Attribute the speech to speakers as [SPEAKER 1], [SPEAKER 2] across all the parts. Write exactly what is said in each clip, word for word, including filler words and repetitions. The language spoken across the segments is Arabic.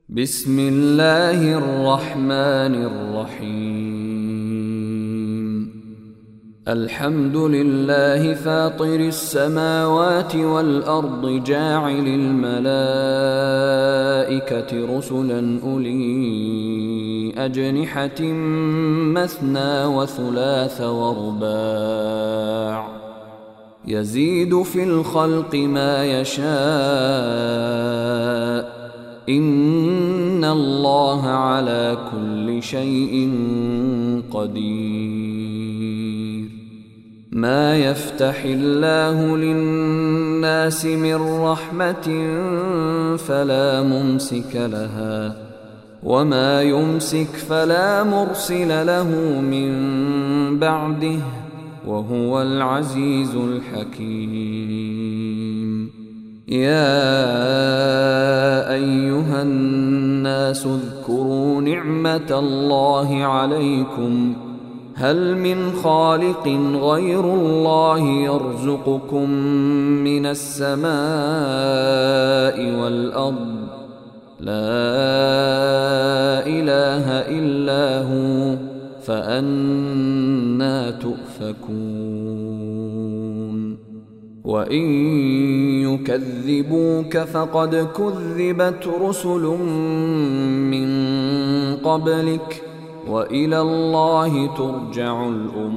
[SPEAKER 1] بسم الله الرحمن الرحيم. الحمد لله فاطر السماوات والأرض جاعل الملائكة رسلا أولي أجنحة مثنى وثلاث ورباع يزيد في الخلق ما يشاء إن الله على كل شيء قدير. ما يفتح الله للناس من رحمة فلا ممسك لها وما يمسك فلا مرسل له من بعده وهو العزيز الحكيم. يا أيها الناس اذكروا نعمة الله عليكم هل من خالق غير الله يرزقكم من السماء والأرض لا إله إلا هو فأنى تؤفكون. وإن يكذبوك فقد كذبت رسل من قبلك وإلى الله ترجع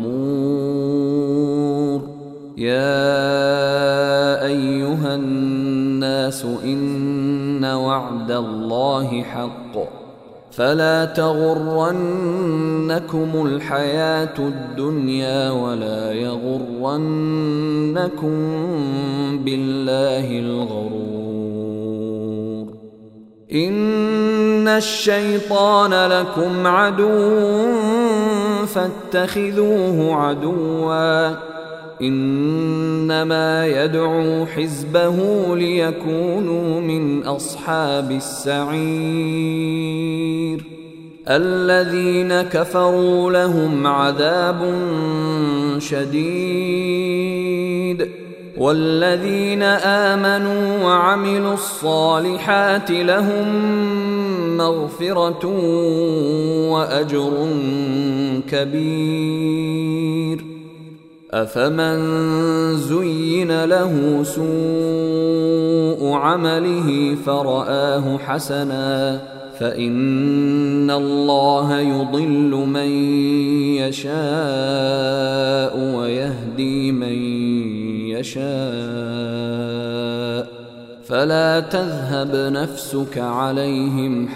[SPEAKER 1] الأمور. يا أيها الناس إن وعد الله حق فلا تغرنكم الحياة الدنيا ولا يغرنكم بالله الغرور. إن الشيطان لكم عدو فاتخذوه عدوا إنما يدعو حزبه ليكونوا من أصحاب السعير. الذين كفروا لهم عذاب شديد والذين آمنوا وعملوا الصالحات لهم مغفرة وأجر كبير. أفمن زين له سوء عمله فرآه حسنا فإن الله يضل من يشاء ويهدي من يشاء فلا تذهب نفسك عليهم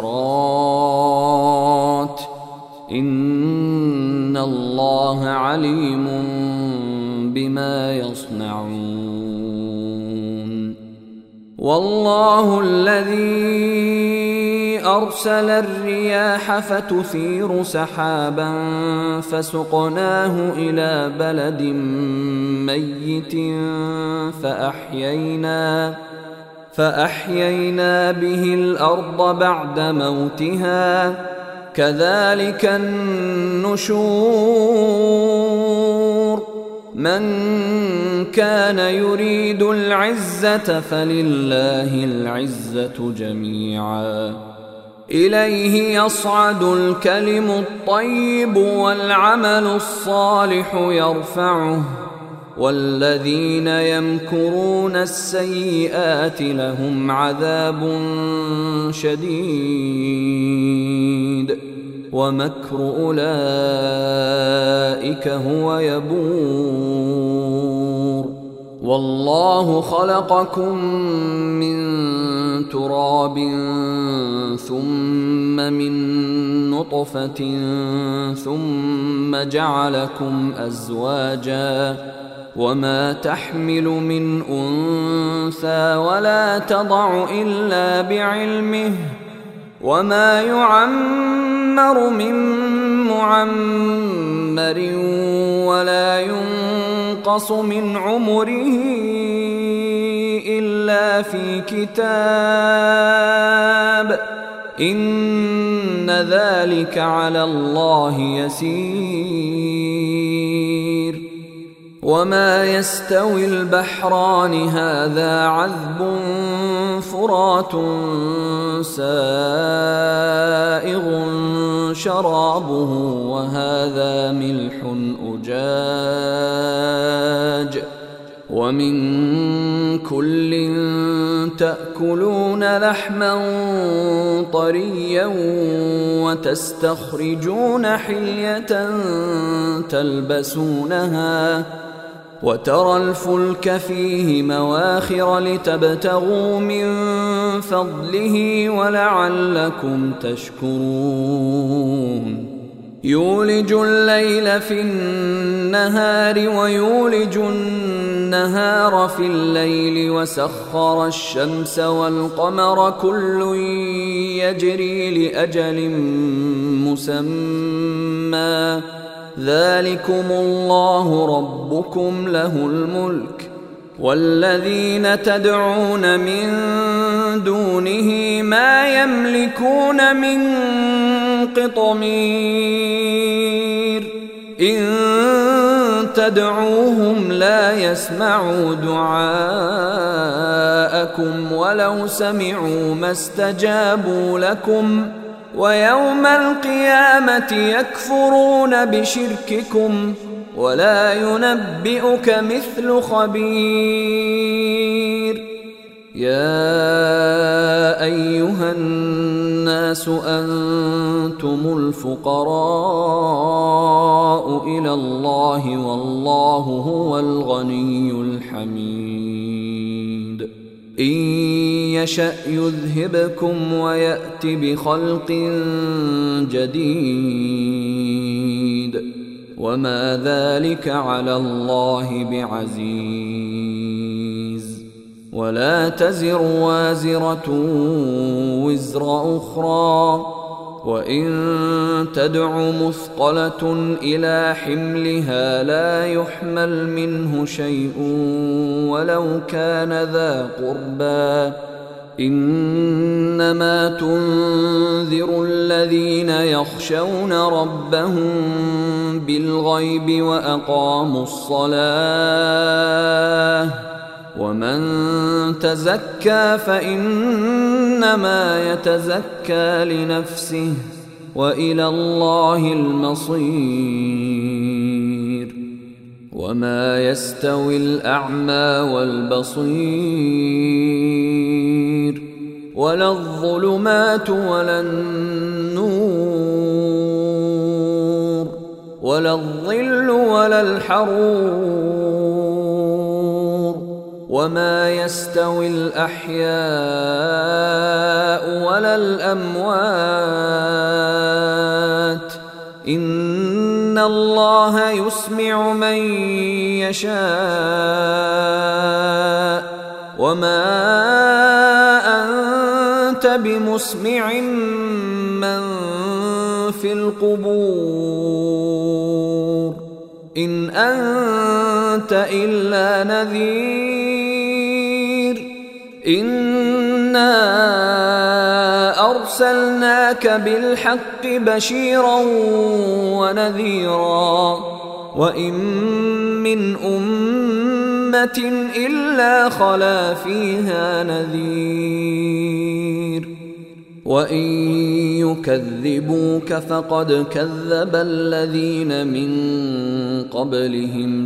[SPEAKER 1] حسرات إن الله عليم بما يصنعون. والله الذي أرسل الرياح فتثير سحابا فسقناه إلى بلد ميت فأحيينا فأحيينا به الأرض بعد موتها كذلك النشور. من كان يريد العزة فلله العزة جميعا إليه يصعد الكلم الطيب والعمل الصالح يرفعه والذين يمكرون السيئات لهم عذاب شديد ومكر أولئك هو يبور. والله خلقكم من تراب ثم من نطفة ثم جعلكم أزواجا وما تحمل من أنثى ولا تضع إلا بعلمه وما يعمر من معمر ولا ينقص من عمره إلا في كتاب إن ذلك على الله يسير. وما يستوي البحران هذا عذب فرات سائغ شرابه وهذا ملح أجاج ومن كل تأكلون لحما طريا وتستخرجون حلية تلبسونها وترى الفلك فيه مواخر لتبتغوا من فضله ولعلكم تشكرون يولج الليل في النهار ويولج النهار في الليل وسخر الشمس والقمر كل يجري لأجل مسمى ذلكم الله ربكم له الملك والذين تدعون من دونه ما يملكون من قطمير إن تدعوهم لا يسمعوا دعاءكم ولو سمعوا ما استجابوا لكم ويوم القيامة يكفرون بشرككم ولا ينبئك مثل خبير يا أيها الناس أنتم الفقراء إلى الله والله هو الغني الحميد إن يشأ يذهبكم ويأت بخلق جديد وما ذلك على الله بعزيز ولا تزر وازرة وزر أخرى وإن تدع مثقلة إلى حملها لا يحمل منه شيء ولو كان ذا قربى إنما تنذر الذين يخشون ربهم بالغيب وأقاموا الصلاة ومن تزكى فإنما يتزكى لنفسه وإلى الله المصير وما يستوي الأعمى والبصير ولا الظلمات ولا النور ولا الظل ولا الحرور وما يستوي الأحياء ولا الأموات إن الله يسمع من يشاء وما أنت بمسمع من في القبور إن أنت إلا نذير إنا أرسلناك بالحق بشيرا ونذيرا وإن من أمة إلا خلا فيها نذير وإن يكذبوك فقد كذب الذين من قبلهم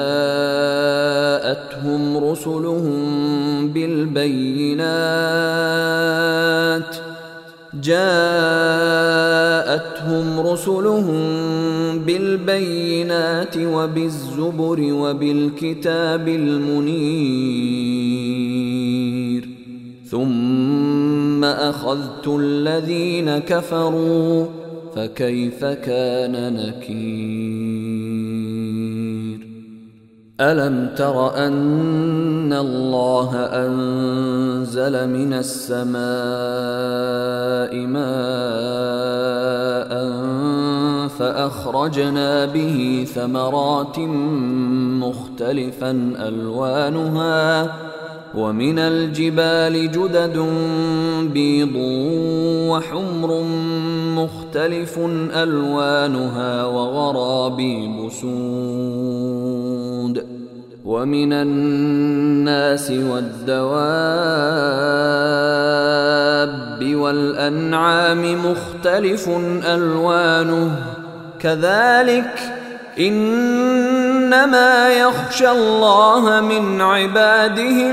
[SPEAKER 1] جاءتهم رسلهم بالبينات جاءتهم رسلهم بالبينات وبالزبر وبالكتاب المنير ثم أخذت الذين كفروا فكيف كان نكير ألم تر أن الله أنزل من السماء ماء فأخرجنا به ثمرات مختلفا ألوانها ومن الجبال جدد بيض وحمر مختلف ألوانها وغرابيب سود ومن الناس والدواب والأنعام مختلف ألوانه كذلك إنما يخشى الله من عباده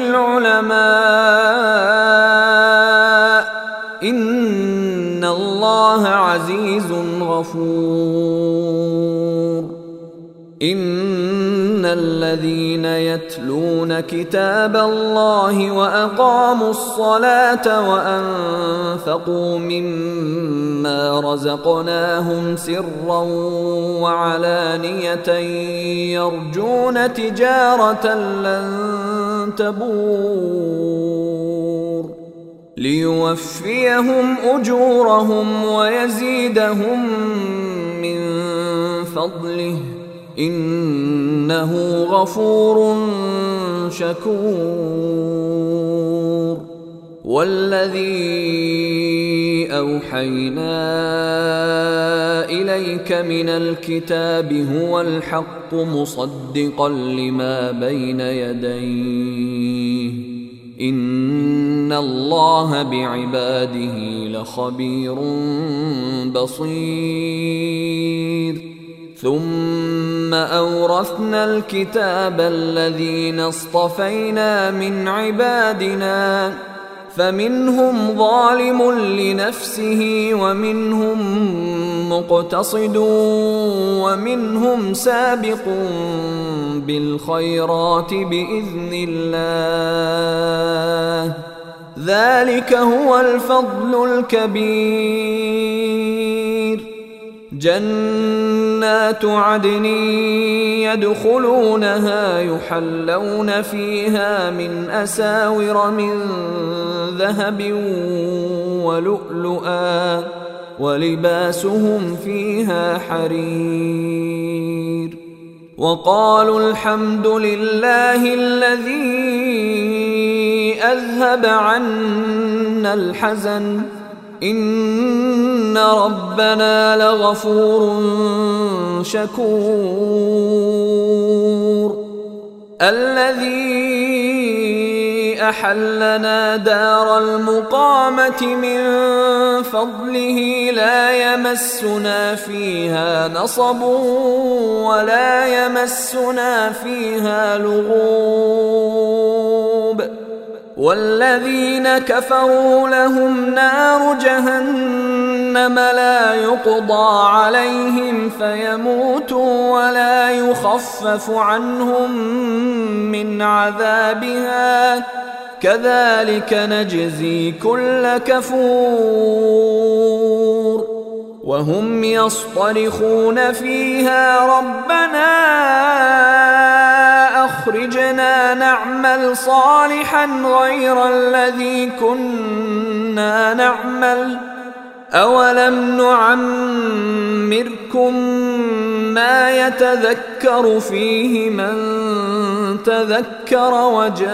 [SPEAKER 1] العلماء إن الله عزيز غفور. إن الذين يتلون كتاب الله وأقاموا الصلاة وأنفقوا مما رزقناهم سرا وعلانية يرجون تجارة لن تبور ليوفيهم أجورهم ويزيدهم من فضله إنه غفور شكور. والذي أوحينا إليك من الكتاب هو الحق مصدقا لما بين يديه إن الله بعباده لخبير بصير. ثم أورثنا الكتاب الذين اصطفينا من عبادنا فمنهم ظالم لنفسه ومنهم مقتصد ومنهم سابق بالخيرات بإذن الله ذلك هو الفضل الكبير. جنات عدن يدخلونها يحلون فيها من أساور من ذهب ولؤلؤا ولباسهم فيها حرير. وقالوا الحمد لله الذي أذهب عنا الحزن إن ربنا لغفور شكور. الذي أحلنا دار المقامة من فضله لا يمسنا فيها نصب ولا يمسنا فيها لغوب. والذين كفروا لهم نار جهنم لا يقضى عليهم فيموتوا ولا يخفف عنهم من عذابها كذلك نجزي كل كفور. وهم يصطرخون فيها ربنا أخرجنا نعمل صالحا غير الذي كنا نعمل أولم نعمركم ما يتذكر فيه من تذكر وجاءكم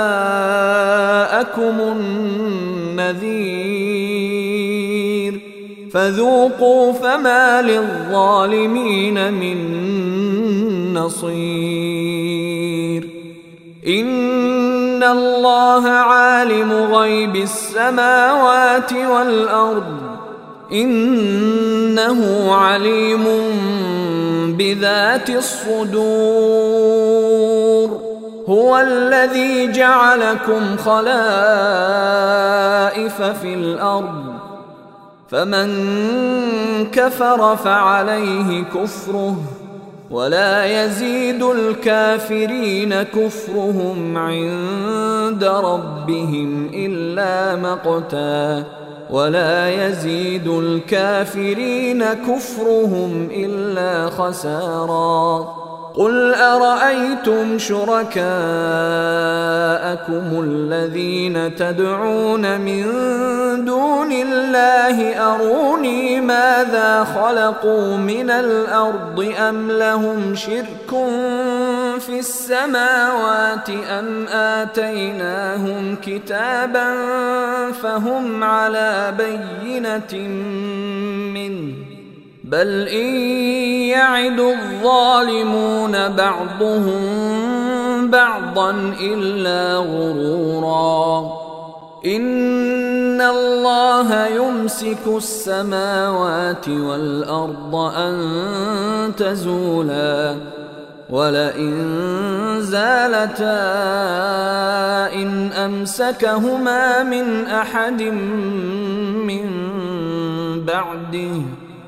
[SPEAKER 1] النذير فذوقوا فما للظالمين من نصير. إن الله عالم غيب السماوات والأرض إنه عليم بذات الصدور. هو الذي جعلكم خلائف في الأرض فمن كفر فعليه كفره ولا يزيد الكافرين كفرهم عند ربهم إلا مقتا ولا يزيد الكافرين كفرهم إلا خسارا. قل أرأيتم شركاءكم الذين تدعون من دون الله أروني ماذا خلقوا من الأرض أم لهم شرك في السماوات أم آتيناهم كتابا فهم على بينة منه بل إن يعد الظالمون بعضهم بعضا إلا غرورا إن الله يمسك السماوات والأرض أن تزولا ولئن زالتا إن أمسكهما من أحد من بعده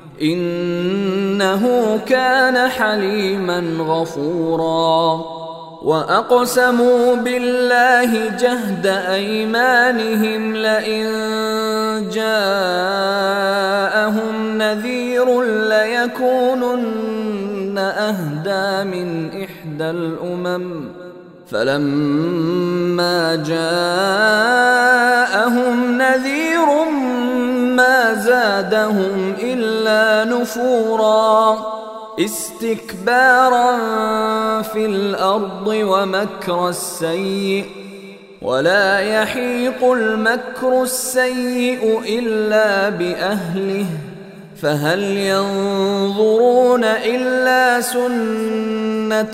[SPEAKER 1] إنه كان حليما غفورا وأقسموا بالله جهد أيمانهم لئن جاءهم نذير ليكونن أهدى من إحدى الأمم فلما جاءهم نذير ما زادهم إلا نفورا استكبارا في الأرض ومكر السيء ولا يحيق المكر السيء إلا بأهله فهل ينظرون إلا سنة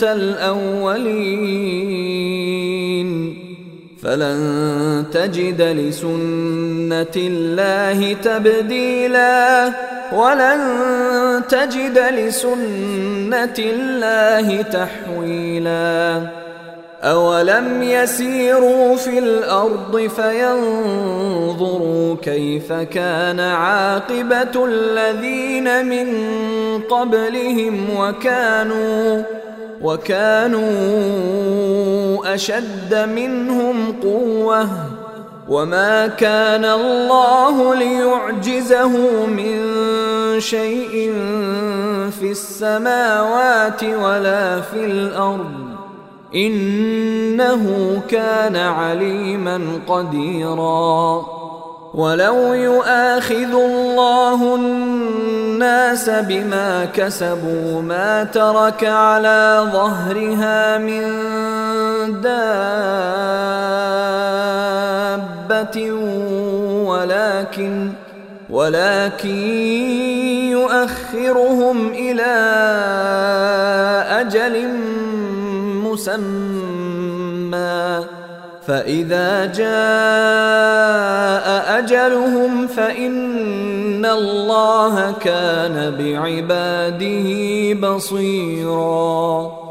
[SPEAKER 1] الأولين فلن تجد لسنة الله تبديلا ولن تجد لسنة الله تحويلا أولم يسيروا في الأرض فينظروا كيف كان عاقبة الذين من قبلهم وكانوا وكانوا أشد منهم قوة وما كان الله ليعجزه من شيء في السماوات ولا في الأرض إنه كان عليما قديرا ولو يؤاخذ الله الناس بما كسبوا ما ترك على ظهرها من دابة ولكن ولكن يؤخرهم إلى أجل مسمى فإذا جاء أجلهم فإن الله كان بعباده بصيراً